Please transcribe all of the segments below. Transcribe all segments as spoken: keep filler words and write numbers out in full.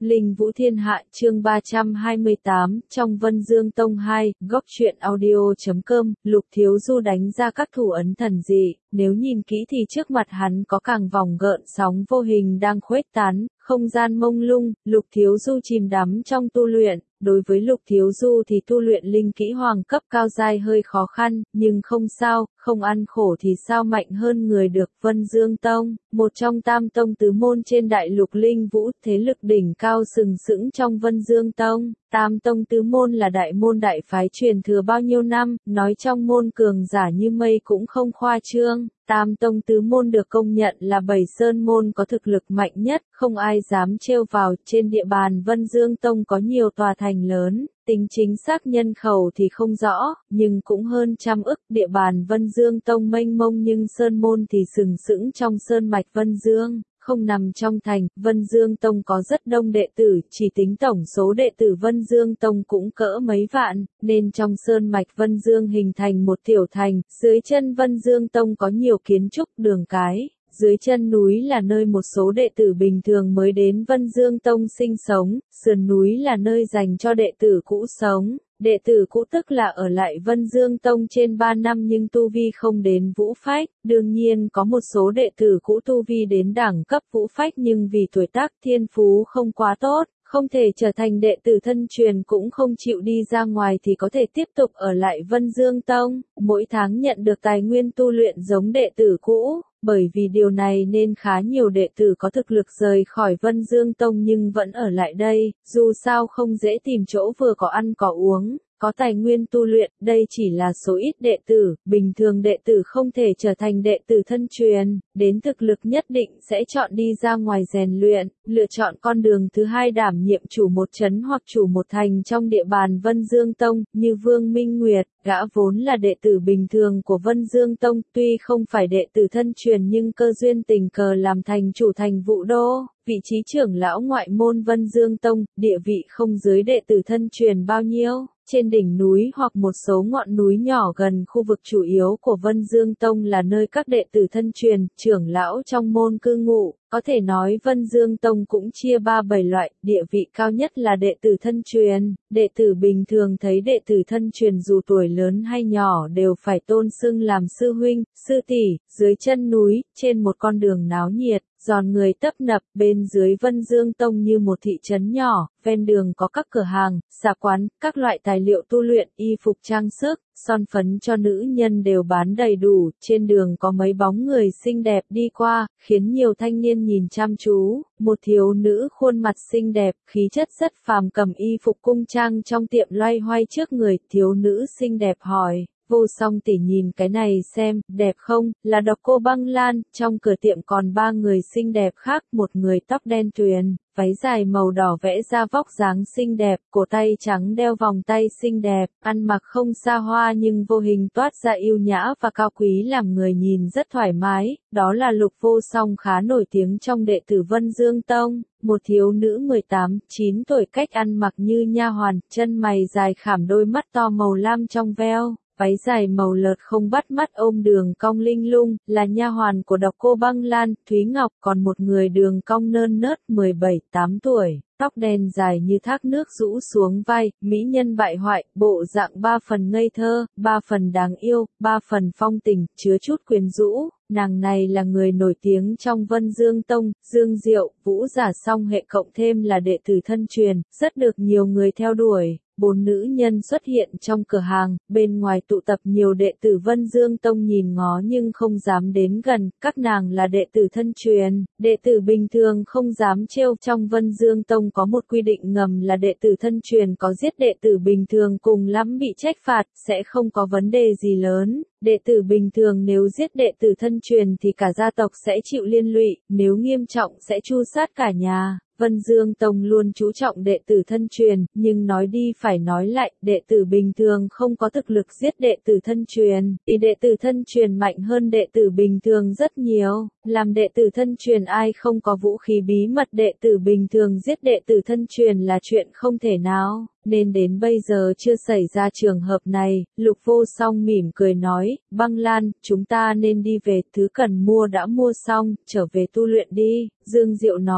Linh Vũ Thiên Hạ chương ba trăm hai mươi tám, trong Vân Dương Tông hai, góc truyện audio chấm com, Lục Thiếu Du đánh ra các thủ ấn thần dị, nếu nhìn kỹ thì trước mặt hắn có càng vòng gợn sóng vô hình đang khuếch tán, không gian mông lung, Lục Thiếu Du chìm đắm trong tu luyện. Đối với Lục Thiếu Du thì tu luyện linh kỹ hoàng cấp cao giai hơi khó khăn, nhưng không sao, không ăn khổ thì sao mạnh hơn người được. Vân Dương Tông, một trong tam tông tứ môn trên đại lục Linh Vũ, thế lực đỉnh cao sừng sững trong Vân Dương Tông. Tam tông tứ môn là đại môn đại phái truyền thừa bao nhiêu năm, nói trong môn cường giả như mây cũng không khoa trương. Tam tông tứ môn được công nhận là bảy sơn môn có thực lực mạnh nhất, không ai dám trêu vào. Trên địa bàn Vân Dương Tông có nhiều tòa thành lớn, tính chính xác nhân khẩu thì không rõ, nhưng cũng hơn trăm ức. Địa bàn Vân Dương Tông mênh mông nhưng sơn môn thì sừng sững trong sơn mạch Vân Dương. Không nằm trong thành, Vân Dương Tông có rất đông đệ tử, chỉ tính tổng số đệ tử Vân Dương Tông cũng cỡ mấy vạn, nên trong sơn mạch Vân Dương hình thành một tiểu thành, dưới chân Vân Dương Tông có nhiều kiến trúc đường cái. Dưới chân núi là nơi một số đệ tử bình thường mới đến Vân Dương Tông sinh sống, sườn núi là nơi dành cho đệ tử cũ sống. Đệ tử cũ tức là ở lại Vân Dương Tông trên ba năm nhưng tu vi không đến vũ phách, đương nhiên có một số đệ tử cũ tu vi đến đẳng cấp vũ phách nhưng vì tuổi tác thiên phú không quá tốt, không thể trở thành đệ tử thân truyền cũng không chịu đi ra ngoài thì có thể tiếp tục ở lại Vân Dương Tông, mỗi tháng nhận được tài nguyên tu luyện giống đệ tử cũ. Bởi vì điều này nên khá nhiều đệ tử có thực lực rời khỏi Vân Dương Tông nhưng vẫn ở lại đây, dù sao không dễ tìm chỗ vừa có ăn có uống, có tài nguyên tu luyện, đây chỉ là số ít đệ tử, bình thường đệ tử không thể trở thành đệ tử thân truyền, đến thực lực nhất định sẽ chọn đi ra ngoài rèn luyện, lựa chọn con đường thứ hai đảm nhiệm chủ một trấn hoặc chủ một thành trong địa bàn Vân Dương Tông, như Vương Minh Nguyệt. Gã vốn là đệ tử bình thường của Vân Dương Tông, tuy không phải đệ tử thân truyền nhưng cơ duyên tình cờ làm thành chủ thành Vũ Đô, vị trí trưởng lão ngoại môn Vân Dương Tông, địa vị không dưới đệ tử thân truyền bao nhiêu. Trên đỉnh núi hoặc một số ngọn núi nhỏ gần khu vực chủ yếu của Vân Dương Tông là nơi các đệ tử thân truyền, trưởng lão trong môn cư ngụ. Có thể nói Vân Dương Tông cũng chia ba bảy loại, địa vị cao nhất là đệ tử thân truyền. Đệ tử bình thường thấy đệ tử thân truyền dù tuổi lớn hay nhỏ đều phải tôn xưng làm sư huynh, sư tỷ. Dưới chân núi, trên một con đường náo nhiệt, giòn người tấp nập, bên dưới Vân Dương Tông như một thị trấn nhỏ, ven đường có các cửa hàng, xà quán, các loại tài liệu tu luyện, y phục trang sức, son phấn cho nữ nhân đều bán đầy đủ. Trên đường có mấy bóng người xinh đẹp đi qua, khiến nhiều thanh niên nhìn chăm chú. Một thiếu nữ khuôn mặt xinh đẹp, khí chất rất phàm cầm y phục cung trang trong tiệm loay hoay trước người. Thiếu nữ xinh đẹp hỏi: Vô Song tỷ nhìn cái này xem, đẹp không? Là Độc Cô Băng Lan. Trong cửa tiệm còn ba người xinh đẹp khác, một người tóc đen tuyền, váy dài màu đỏ vẽ ra vóc dáng xinh đẹp, cổ tay trắng đeo vòng tay xinh đẹp, ăn mặc không xa hoa nhưng vô hình toát ra yêu nhã và cao quý làm người nhìn rất thoải mái. Đó là Lục Vô Song, khá nổi tiếng trong đệ tử Vân Dương Tông. Một thiếu nữ mười tám, chín tuổi, cách ăn mặc như nha hoàn, chân mày dài khảm, đôi mắt to màu lam trong veo. Váy dài màu lợt không bắt mắt ôm đường cong linh lung, là nha hoàn của Độc Cô Băng Lan, Thúy Ngọc. Còn một người đường cong nơn nớt, mười bảy, tám tuổi, tóc đen dài như thác nước rũ xuống vai, mỹ nhân bại hoại, bộ dạng ba phần ngây thơ, ba phần đáng yêu, ba phần phong tình, chứa chút quyến rũ. Nàng này là người nổi tiếng trong Vân Dương Tông, Dương Diệu, Vũ Giả song hệ cộng thêm là đệ tử thân truyền, rất được nhiều người theo đuổi. Bốn nữ nhân xuất hiện trong cửa hàng, bên ngoài tụ tập nhiều đệ tử Vân Dương Tông nhìn ngó nhưng không dám đến gần, các nàng là đệ tử thân truyền, đệ tử bình thường không dám trêu. Trong Vân Dương Tông có một quy định ngầm là đệ tử thân truyền có giết đệ tử bình thường cùng lắm bị trách phạt, sẽ không có vấn đề gì lớn. Đệ tử bình thường nếu giết đệ tử thân truyền thì cả gia tộc sẽ chịu liên lụy, nếu nghiêm trọng sẽ tru sát cả nhà. Vân Dương Tông luôn chú trọng đệ tử thân truyền, nhưng nói đi phải nói lại, đệ tử bình thường không có thực lực giết đệ tử thân truyền, thì đệ tử thân truyền mạnh hơn đệ tử bình thường rất nhiều. Làm đệ tử thân truyền ai không có vũ khí bí mật đệ tử bình thường giết đệ tử thân truyền là chuyện không thể nào. Nên đến bây giờ chưa xảy ra trường hợp này. Lục Vô Song mỉm cười nói: Băng Lan, chúng ta nên đi về, thứ cần mua đã mua xong, trở về tu luyện đi. Dương Diệu nói: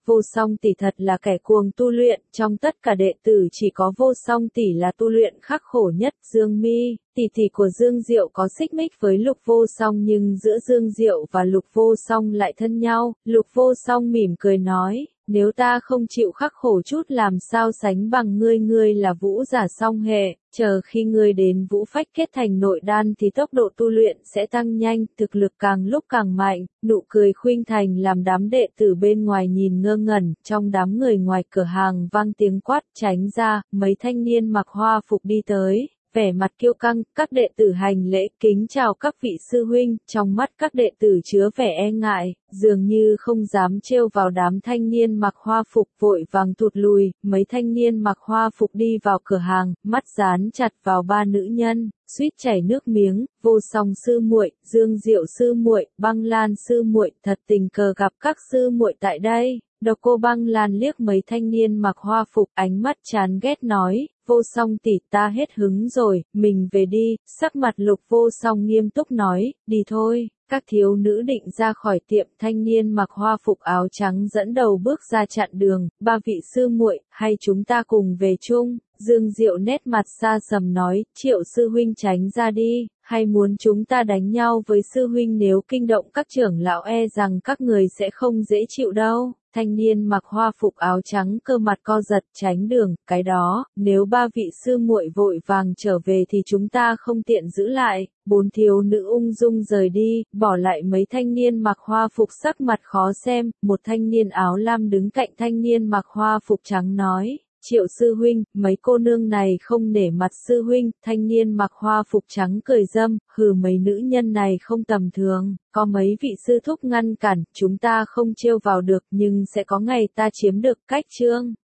Vô Song tỷ thật là kẻ cuồng tu luyện, trong tất cả đệ tử chỉ có Vô Song tỷ là tu luyện khắc khổ nhất. Dương Mi, tỷ tỷ của Dương Diệu có xích mích với Lục Vô Song nhưng giữa Dương Diệu và Lục Vô Song lại thân nhau. Lục Vô Song mỉm cười nói, nếu ta không chịu khắc khổ chút làm sao sánh bằng ngươi, ngươi là vũ giả song hệ, chờ khi ngươi đến vũ phách kết thành nội đan thì tốc độ tu luyện sẽ tăng nhanh, thực lực càng lúc càng mạnh. Nụ cười khuynh thành làm đám đệ tử bên ngoài nhìn ngơ ngẩn, trong đám người ngoài cửa hàng vang tiếng quát tránh ra, mấy thanh niên mặc hoa phục đi tới. Vẻ mặt kiêu căng, các đệ tử hành lễ kính chào các vị sư huynh, trong mắt các đệ tử chứa vẻ e ngại, dường như không dám trêu vào đám thanh niên mặc hoa phục, vội vàng thụt lùi. Mấy thanh niên mặc hoa phục đi vào cửa hàng, mắt dán chặt vào ba nữ nhân, suýt chảy nước miếng. Vô Song sư muội, Dương Diệu sư muội, Băng Lan sư muội, thật tình cờ gặp các sư muội tại đây. Độc Cô Băng Lan liếc mấy thanh niên mặc hoa phục, ánh mắt chán ghét nói, Vô Song tỷ ta hết hứng rồi, mình về đi. Sắc mặt Lục Vô Song nghiêm túc nói, đi thôi. Các thiếu nữ định ra khỏi tiệm, thanh niên mặc hoa phục áo trắng dẫn đầu bước ra chặn đường, ba vị sư muội, hay chúng ta cùng về chung. Dương Diệu nét mặt xa sầm nói, Triệu sư huynh tránh ra đi, hay muốn chúng ta đánh nhau với sư huynh, nếu kinh động các trưởng lão e rằng các người sẽ không dễ chịu đâu. Thanh niên mặc hoa phục áo trắng cơ mặt co giật, tránh đường, cái đó, nếu ba vị sư muội vội vàng trở về thì chúng ta không tiện giữ lại. Bốn thiếu nữ ung dung rời đi, bỏ lại mấy thanh niên mặc hoa phục sắc mặt khó xem. Một thanh niên áo lam đứng cạnh thanh niên mặc hoa phục trắng nói, Triệu sư huynh, mấy cô nương này không nể mặt sư huynh. Thanh niên mặc hoa phục trắng cười dâm, hừ, mấy nữ nhân này không tầm thường, có mấy vị sư thúc ngăn cản, chúng ta không trêu vào được, nhưng sẽ có ngày ta chiếm được. Cách chương